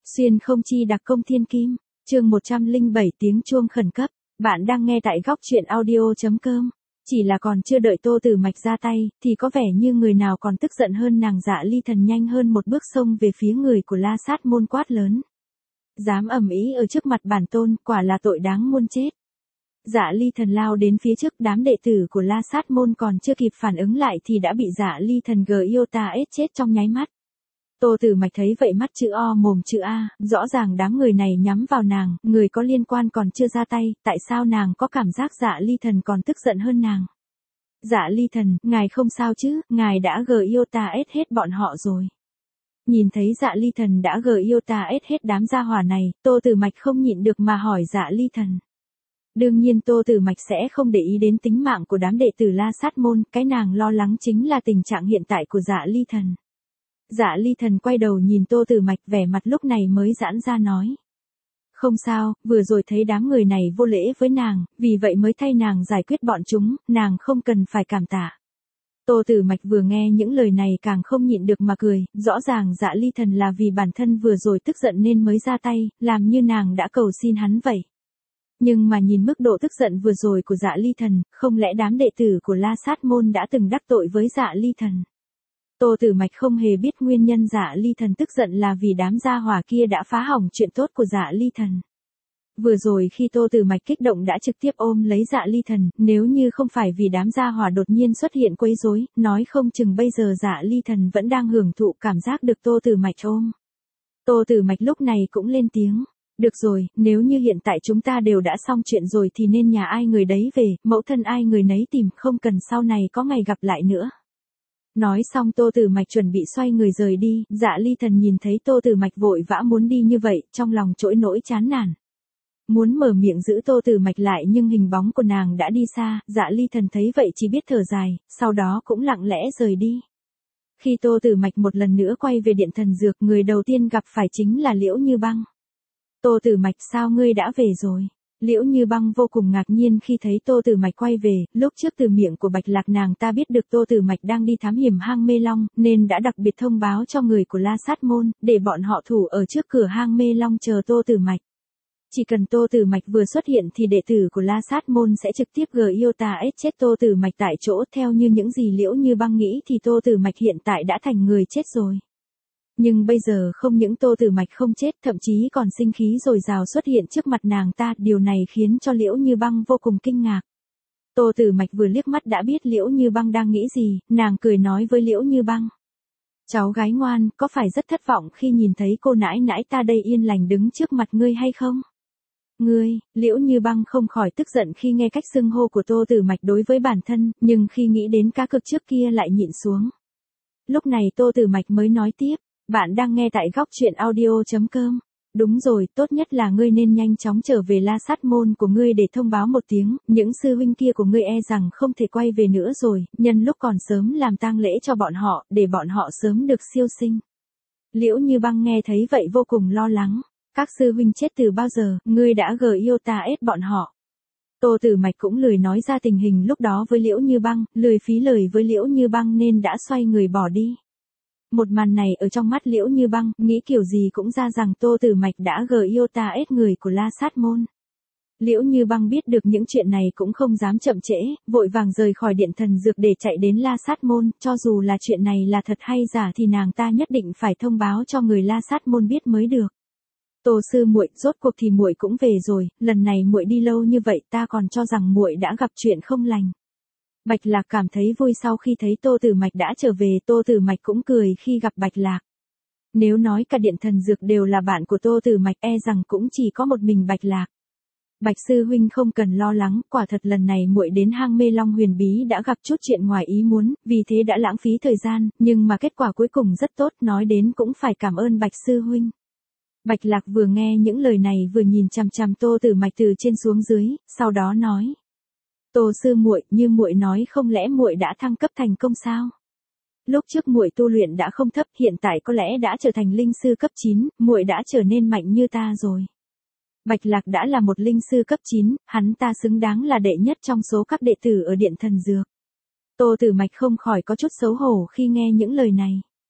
Xuyên không chi đặc công thiên kim, chương 107 tiếng chuông khẩn cấp, bạn đang nghe tại góc truyện audio.com. Chỉ là còn chưa đợi Tô Tử Mạch ra tay, thì có vẻ như người nào còn tức giận hơn nàng. Dạ Ly Thần nhanh hơn một bước xông về phía người của La Sát Môn quát lớn. Dám ầm ĩ ở trước mặt bản tôn, quả là tội đáng muôn chết. Dạ Ly Thần lao đến phía trước, đám đệ tử của La Sát Môn còn chưa kịp phản ứng lại thì đã bị Dạ Ly Thần Giota chết trong nháy mắt. Tô Tử Mạch thấy vậy mắt chữ O mồm chữ A, rõ ràng đám người này nhắm vào nàng, người có liên quan còn chưa ra tay, tại sao nàng có cảm giác Dạ Ly Thần còn tức giận hơn nàng? Dạ Ly Thần, ngài không sao chứ, ngài đã Giota hết bọn họ rồi. Nhìn thấy Dạ Ly Thần đã Giota hết đám gia hỏa này, Tô Tử Mạch không nhịn được mà hỏi Dạ Ly Thần. Đương nhiên Tô Tử Mạch sẽ không để ý đến tính mạng của đám đệ tử La Sát Môn, cái nàng lo lắng chính là tình trạng hiện tại của Dạ Ly Thần. Dạ Ly Thần quay đầu nhìn Tô Tử Mạch, vẻ mặt lúc này mới giãn ra nói. Không sao, vừa rồi thấy đám người này vô lễ với nàng, vì vậy mới thay nàng giải quyết bọn chúng, nàng không cần phải cảm tạ. Tô Tử Mạch vừa nghe những lời này càng không nhịn được mà cười, rõ ràng Dạ Ly Thần là vì bản thân vừa rồi tức giận nên mới ra tay, làm như nàng đã cầu xin hắn vậy. Nhưng mà nhìn mức độ tức giận vừa rồi của Dạ Ly Thần, không lẽ đám đệ tử của La Sát Môn đã từng đắc tội với Dạ Ly Thần? Tô Tử Mạch không hề biết nguyên nhân Dạ Ly Thần tức giận là vì đám gia hỏa kia đã phá hỏng chuyện tốt của Dạ Ly Thần. Vừa rồi khi Tô Tử Mạch kích động đã trực tiếp ôm lấy Dạ Ly Thần, nếu như không phải vì đám gia hỏa đột nhiên xuất hiện quấy rối, nói không chừng bây giờ Dạ Ly Thần vẫn đang hưởng thụ cảm giác được Tô Tử Mạch ôm. Tô Tử Mạch lúc này cũng lên tiếng. Được rồi, nếu như hiện tại chúng ta đều đã xong chuyện rồi thì nên nhà ai người đấy về, mẫu thân ai người nấy tìm, không cần sau này có ngày gặp lại nữa. Nói xong Tô Tử Mạch chuẩn bị xoay người rời đi, Dạ Ly Thần nhìn thấy Tô Tử Mạch vội vã muốn đi như vậy, trong lòng trỗi nỗi chán nản. Muốn mở miệng giữ Tô Tử Mạch lại nhưng hình bóng của nàng đã đi xa, Dạ Ly Thần thấy vậy chỉ biết thở dài, sau đó cũng lặng lẽ rời đi. Khi Tô Tử Mạch một lần nữa quay về điện thần dược, người đầu tiên gặp phải chính là Liễu Như Băng. Tô Tử Mạch, sao ngươi đã về rồi? Liễu Như Băng vô cùng ngạc nhiên khi thấy Tô Tử Mạch quay về, lúc trước từ miệng của Bạch Lạc nàng ta biết được Tô Tử Mạch đang đi thám hiểm hang Mê Long, nên đã đặc biệt thông báo cho người của La Sát Môn, để bọn họ thủ ở trước cửa hang Mê Long chờ Tô Tử Mạch. Chỉ cần Tô Tử Mạch vừa xuất hiện thì đệ tử của La Sát Môn sẽ trực tiếp Giota chết Tô Tử Mạch tại chỗ. Theo như những gì Liễu Như Băng nghĩ thì Tô Tử Mạch hiện tại đã thành người chết rồi. Nhưng bây giờ không những Tô Tử Mạch không chết, thậm chí còn sinh khí dồi dào xuất hiện trước mặt nàng ta, điều này khiến cho Liễu Như Băng vô cùng kinh ngạc. Tô Tử Mạch vừa liếc mắt đã biết Liễu Như Băng đang nghĩ gì, nàng cười nói với Liễu Như Băng. Cháu gái ngoan, có phải rất thất vọng khi nhìn thấy cô nãi nãi ta đây yên lành đứng trước mặt ngươi hay không? Ngươi, Liễu Như Băng không khỏi tức giận khi nghe cách xưng hô của Tô Tử Mạch đối với bản thân, nhưng khi nghĩ đến cá cược trước kia lại nhịn xuống. Lúc này Tô Tử Mạch mới nói tiếp. Bạn đang nghe tại góc truyện audio.com. Đúng rồi, tốt nhất là ngươi nên nhanh chóng trở về La Sát Môn của ngươi để thông báo một tiếng, những sư huynh kia của ngươi e rằng không thể quay về nữa rồi, nhân lúc còn sớm làm tang lễ cho bọn họ, để bọn họ sớm được siêu sinh. Liễu Như Băng nghe thấy vậy vô cùng lo lắng. Các sư huynh chết từ bao giờ, ngươi đã Giota bọn họ. Tô Tử Mạch cũng lười nói ra tình hình lúc đó với Liễu Như Băng, lười phí lời với Liễu Như Băng nên đã xoay người bỏ đi. Một màn này ở trong mắt Liễu Như Băng, nghĩ kiểu gì cũng ra rằng Tô Tử Mạch đã Giota người của La Sát Môn. Liễu Như Băng biết được những chuyện này cũng không dám chậm trễ, vội vàng rời khỏi điện thần dược để chạy đến La Sát Môn, cho dù là chuyện này là thật hay giả thì nàng ta nhất định phải thông báo cho người La Sát Môn biết mới được. Tô sư muội, rốt cuộc thì muội cũng về rồi, lần này muội đi lâu như vậy ta còn cho rằng muội đã gặp chuyện không lành. Bạch Lạc cảm thấy vui sau khi thấy Tô Tử Mạch đã trở về, Tô Tử Mạch cũng cười khi gặp Bạch Lạc. Nếu nói cả điện thần dược đều là bạn của Tô Tử Mạch e rằng cũng chỉ có một mình Bạch Lạc. Bạch sư huynh không cần lo lắng, quả thật lần này muội đến hang Mê Long huyền bí đã gặp chút chuyện ngoài ý muốn, vì thế đã lãng phí thời gian, nhưng mà kết quả cuối cùng rất tốt, nói đến cũng phải cảm ơn Bạch sư huynh. Bạch Lạc vừa nghe những lời này vừa nhìn chằm chằm Tô Tử Mạch từ trên xuống dưới, sau đó nói. Tô sư muội, như muội nói không lẽ muội đã thăng cấp thành công sao? Lúc trước muội tu luyện đã không thấp, hiện tại có lẽ đã trở thành linh sư cấp 9, muội đã trở nên mạnh như ta rồi. Bạch Lạc đã là một linh sư cấp 9, hắn ta xứng đáng là đệ nhất trong số các đệ tử ở điện thần dược. Tô Tử Mạch không khỏi có chút xấu hổ khi nghe những lời này.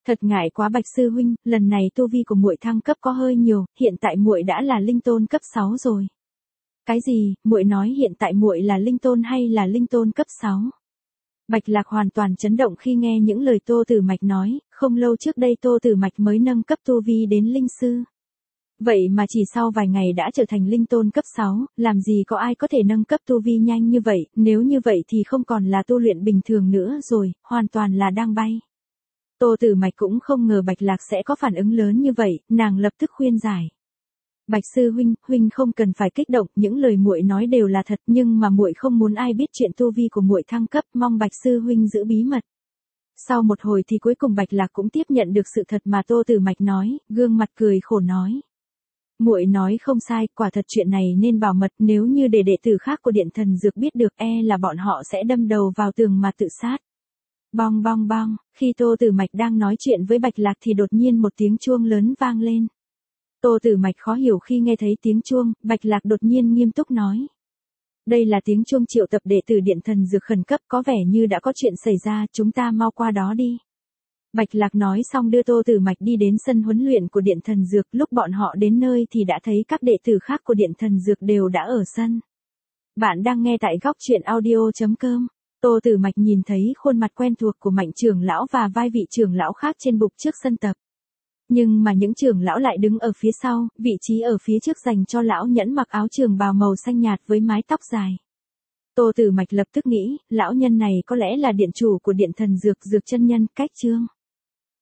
Thật ngại quá Bạch sư huynh, lần này tu vi của muội thăng cấp có hơi nhiều, hiện tại muội đã là linh tôn cấp 6 rồi. Cái gì? Muội nói hiện tại muội là linh tôn hay là linh tôn cấp 6? Bạch Lạc hoàn toàn chấn động khi nghe những lời Tô Tử Mạch nói, không lâu trước đây Tô Tử Mạch mới nâng cấp tu vi đến linh sư. Vậy mà chỉ sau vài ngày đã trở thành linh tôn cấp 6, làm gì có ai có thể nâng cấp tu vi nhanh như vậy, nếu như vậy thì không còn là tu luyện bình thường nữa rồi, hoàn toàn là đang bay. Tô Tử Mạch cũng không ngờ Bạch Lạc sẽ có phản ứng lớn như vậy, nàng lập tức khuyên giải. Bạch sư huynh, huynh không cần phải kích động, những lời muội nói đều là thật, nhưng mà muội không muốn ai biết chuyện tu vi của muội thăng cấp, mong Bạch sư huynh giữ bí mật. Sau một hồi thì cuối cùng Bạch Lạc cũng tiếp nhận được sự thật mà Tô Tử Mạch nói, gương mặt cười khổ nói. Muội nói không sai, quả thật chuyện này nên bảo mật, nếu như để đệ tử khác của Điện Thần Dược biết được là bọn họ sẽ đâm đầu vào tường mà tự sát. Bong bong bong, khi Tô Tử Mạch đang nói chuyện với Bạch Lạc thì đột nhiên một tiếng chuông lớn vang lên. Tô Tử Mạch khó hiểu khi nghe thấy tiếng chuông, Bạch Lạc đột nhiên nghiêm túc nói. Đây là tiếng chuông triệu tập đệ tử Điện Thần Dược khẩn cấp, có vẻ như đã có chuyện xảy ra, chúng ta mau qua đó đi. Bạch Lạc nói xong đưa Tô Tử Mạch đi đến sân huấn luyện của Điện Thần Dược, lúc bọn họ đến nơi thì đã thấy các đệ tử khác của Điện Thần Dược đều đã ở sân. Bạn đang nghe tại góc truyện audio.com. Tô Tử Mạch nhìn thấy khuôn mặt quen thuộc của Mạnh trưởng lão và vài vị trưởng lão khác trên bục trước sân tập. Nhưng mà những trưởng lão lại đứng ở phía sau, vị trí ở phía trước dành cho lão nhẫn mặc áo trường bào màu xanh nhạt với mái tóc dài. Tô Tử Mạch lập tức nghĩ, lão nhân này có lẽ là điện chủ của Điện Thần Dược, Dược chân nhân, cách Trương.